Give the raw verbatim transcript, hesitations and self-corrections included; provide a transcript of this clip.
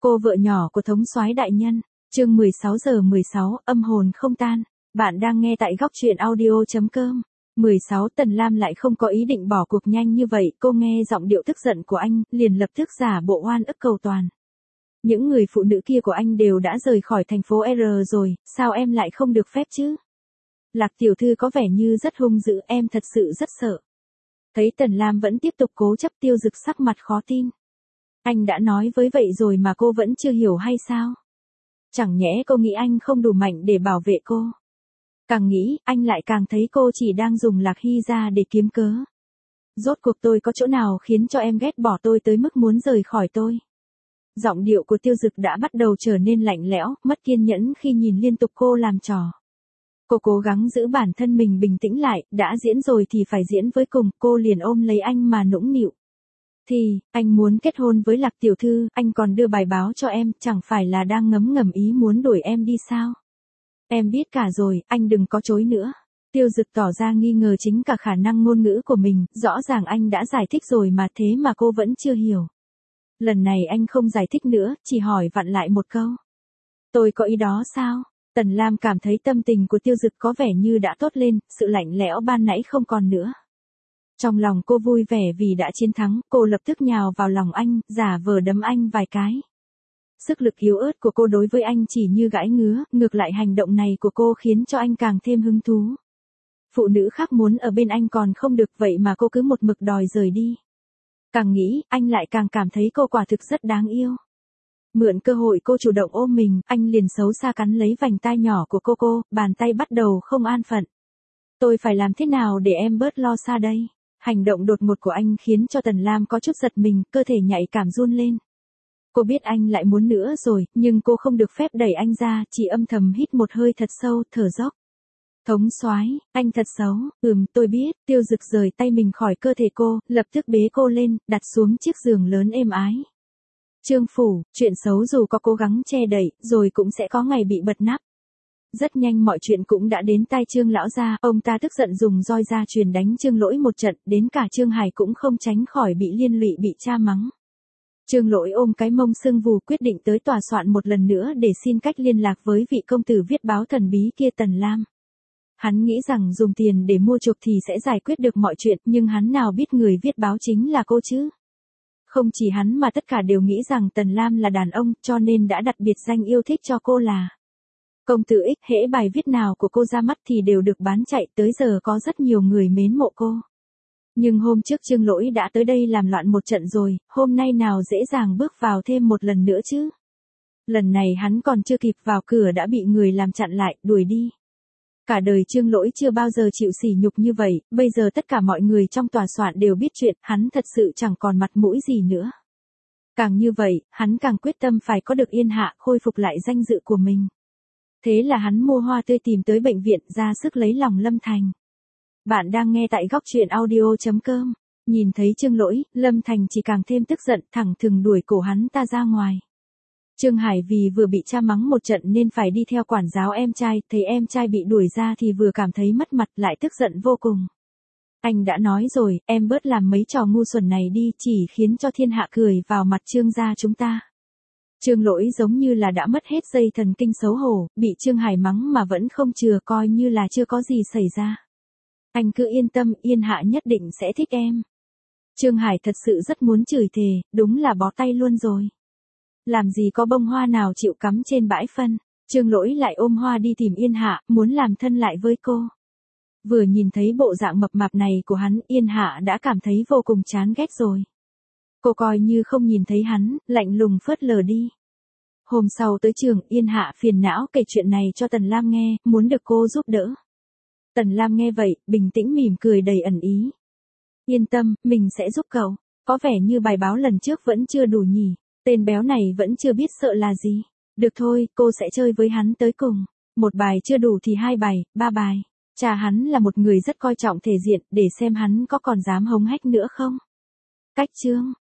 Cô vợ nhỏ của thống soái đại nhân, chương mười sáu giờ mười sáu, âm hồn không tan. Bạn đang nghe tại góc truyện audio chấm com. mười sáu Tần Lam lại không có ý định bỏ cuộc nhanh như vậy, cô nghe giọng điệu tức giận của anh, liền lập tức giả bộ oan ức cầu toàn. Những người phụ nữ kia của anh đều đã rời khỏi thành phố R rồi, sao em lại không được phép chứ? Lạc tiểu thư có vẻ như rất hung dữ, em thật sự rất sợ. Thấy Tần Lam vẫn tiếp tục cố chấp, Tiêu Dực sắc mặt khó tin. Anh đã nói với vậy rồi mà cô vẫn chưa hiểu hay sao? Chẳng nhẽ cô nghĩ anh không đủ mạnh để bảo vệ cô? Càng nghĩ, anh lại càng thấy cô chỉ đang dùng Lạc Hy ra để kiếm cớ. Rốt cuộc tôi có chỗ nào khiến cho em ghét bỏ tôi tới mức muốn rời khỏi tôi? Giọng điệu của Tiêu Dực đã bắt đầu trở nên lạnh lẽo, mất kiên nhẫn khi nhìn liên tục cô làm trò. Cô cố gắng giữ bản thân mình bình tĩnh lại, đã diễn rồi thì phải diễn với cùng, cô liền ôm lấy anh mà nũng nịu. Thì, anh muốn kết hôn với Lạc tiểu thư, anh còn đưa bài báo cho em, chẳng phải là đang ngấm ngầm ý muốn đuổi em đi sao? Em biết cả rồi, anh đừng có chối nữa. Tiêu Dực tỏ ra nghi ngờ chính cả khả năng ngôn ngữ của mình, rõ ràng anh đã giải thích rồi mà thế mà cô vẫn chưa hiểu. Lần này anh không giải thích nữa, chỉ hỏi vặn lại một câu. Tôi có ý đó sao? Tần Lam cảm thấy tâm tình của Tiêu Dực có vẻ như đã tốt lên, sự lạnh lẽo ban nãy không còn nữa. Trong lòng cô vui vẻ vì đã chiến thắng, cô lập tức nhào vào lòng anh, giả vờ đấm anh vài cái. Sức lực yếu ớt của cô đối với anh chỉ như gãi ngứa, ngược lại hành động này của cô khiến cho anh càng thêm hứng thú. Phụ nữ khác muốn ở bên anh còn không được vậy mà cô cứ một mực đòi rời đi. Càng nghĩ, anh lại càng cảm thấy cô quả thực rất đáng yêu. Mượn cơ hội cô chủ động ôm mình, anh liền xấu xa cắn lấy vành tai nhỏ của cô cô, bàn tay bắt đầu không an phận. Tôi phải làm thế nào để em bớt lo xa đây? Hành động đột ngột của anh khiến cho Tần Lam có chút giật mình, cơ thể nhạy cảm run lên. Cô biết anh lại muốn nữa rồi, nhưng cô không được phép đẩy anh ra, chỉ âm thầm hít một hơi thật sâu, thở dốc. Thống soái, anh thật xấu, ừm tôi biết, Tiêu Dực rời tay mình khỏi cơ thể cô, lập tức bế cô lên, đặt xuống chiếc giường lớn êm ái. Trương phủ, chuyện xấu dù có cố gắng che đậy, rồi cũng sẽ có ngày bị bật nắp. Rất nhanh mọi chuyện cũng đã đến tai Trương lão gia, ông ta tức giận dùng roi ra truyền đánh Trương Lỗi một trận, đến cả Trương Hải cũng không tránh khỏi bị liên lụy bị cha mắng. Trương Lỗi ôm cái mông sưng vù quyết định tới tòa soạn một lần nữa để xin cách liên lạc với vị công tử viết báo thần bí kia Tần Lam. Hắn nghĩ rằng dùng tiền để mua chuộc thì sẽ giải quyết được mọi chuyện, nhưng hắn nào biết người viết báo chính là cô chứ. Không chỉ hắn mà tất cả đều nghĩ rằng Tần Lam là đàn ông, cho nên đã đặt biệt danh yêu thích cho cô là công tử X. Hễ bài viết nào của cô ra mắt thì đều được bán chạy, tới giờ có rất nhiều người mến mộ cô. Nhưng hôm trước Trương Lỗi đã tới đây làm loạn một trận rồi, hôm nay nào dễ dàng bước vào thêm một lần nữa chứ. Lần này hắn còn chưa kịp vào cửa đã bị người làm chặn lại, đuổi đi. Cả đời Trương Lỗi chưa bao giờ chịu sỉ nhục như vậy, bây giờ tất cả mọi người trong tòa soạn đều biết chuyện, hắn thật sự chẳng còn mặt mũi gì nữa. Càng như vậy, hắn càng quyết tâm phải có được Yên Hạ, khôi phục lại danh dự của mình. Thế là hắn mua hoa tươi tìm tới bệnh viện, ra sức lấy lòng Lâm Thành. Bạn đang nghe tại góc truyện audio chấm com. Nhìn thấy Trương Lỗi, Lâm Thành chỉ càng thêm tức giận, thẳng thừng đuổi cổ hắn ta ra ngoài. Trương Hải vì vừa bị cha mắng một trận nên phải đi theo quản giáo em trai, thấy em trai bị đuổi ra thì vừa cảm thấy mất mặt lại tức giận vô cùng. Anh đã nói rồi, em bớt làm mấy trò ngu xuẩn này đi, chỉ khiến cho thiên hạ cười vào mặt Trương gia chúng ta. Trương Lỗi giống như là đã mất hết dây thần kinh xấu hổ, bị Trương Hải mắng mà vẫn không chừa, coi như là chưa có gì xảy ra. Anh cứ yên tâm, Yên Hạ nhất định sẽ thích em. Trương Hải thật sự rất muốn chửi thề, đúng là bó tay luôn rồi. Làm gì có bông hoa nào chịu cắm trên bãi phân, Trương Lỗi lại ôm hoa đi tìm Yên Hạ, muốn làm thân lại với cô. Vừa nhìn thấy bộ dạng mập mạp này của hắn, Yên Hạ đã cảm thấy vô cùng chán ghét rồi. Cô coi như không nhìn thấy hắn, lạnh lùng phớt lờ đi. Hôm sau tới trường, Yên Hạ phiền não kể chuyện này cho Tần Lam nghe, muốn được cô giúp đỡ. Tần Lam nghe vậy, bình tĩnh mỉm cười đầy ẩn ý. Yên tâm, mình sẽ giúp cậu. Có vẻ như bài báo lần trước vẫn chưa đủ nhỉ. Tên béo này vẫn chưa biết sợ là gì. Được thôi, cô sẽ chơi với hắn tới cùng. Một bài chưa đủ thì hai bài, ba bài. Cha hắn là một người rất coi trọng thể diện, để xem hắn có còn dám hống hách nữa không. Cách chương.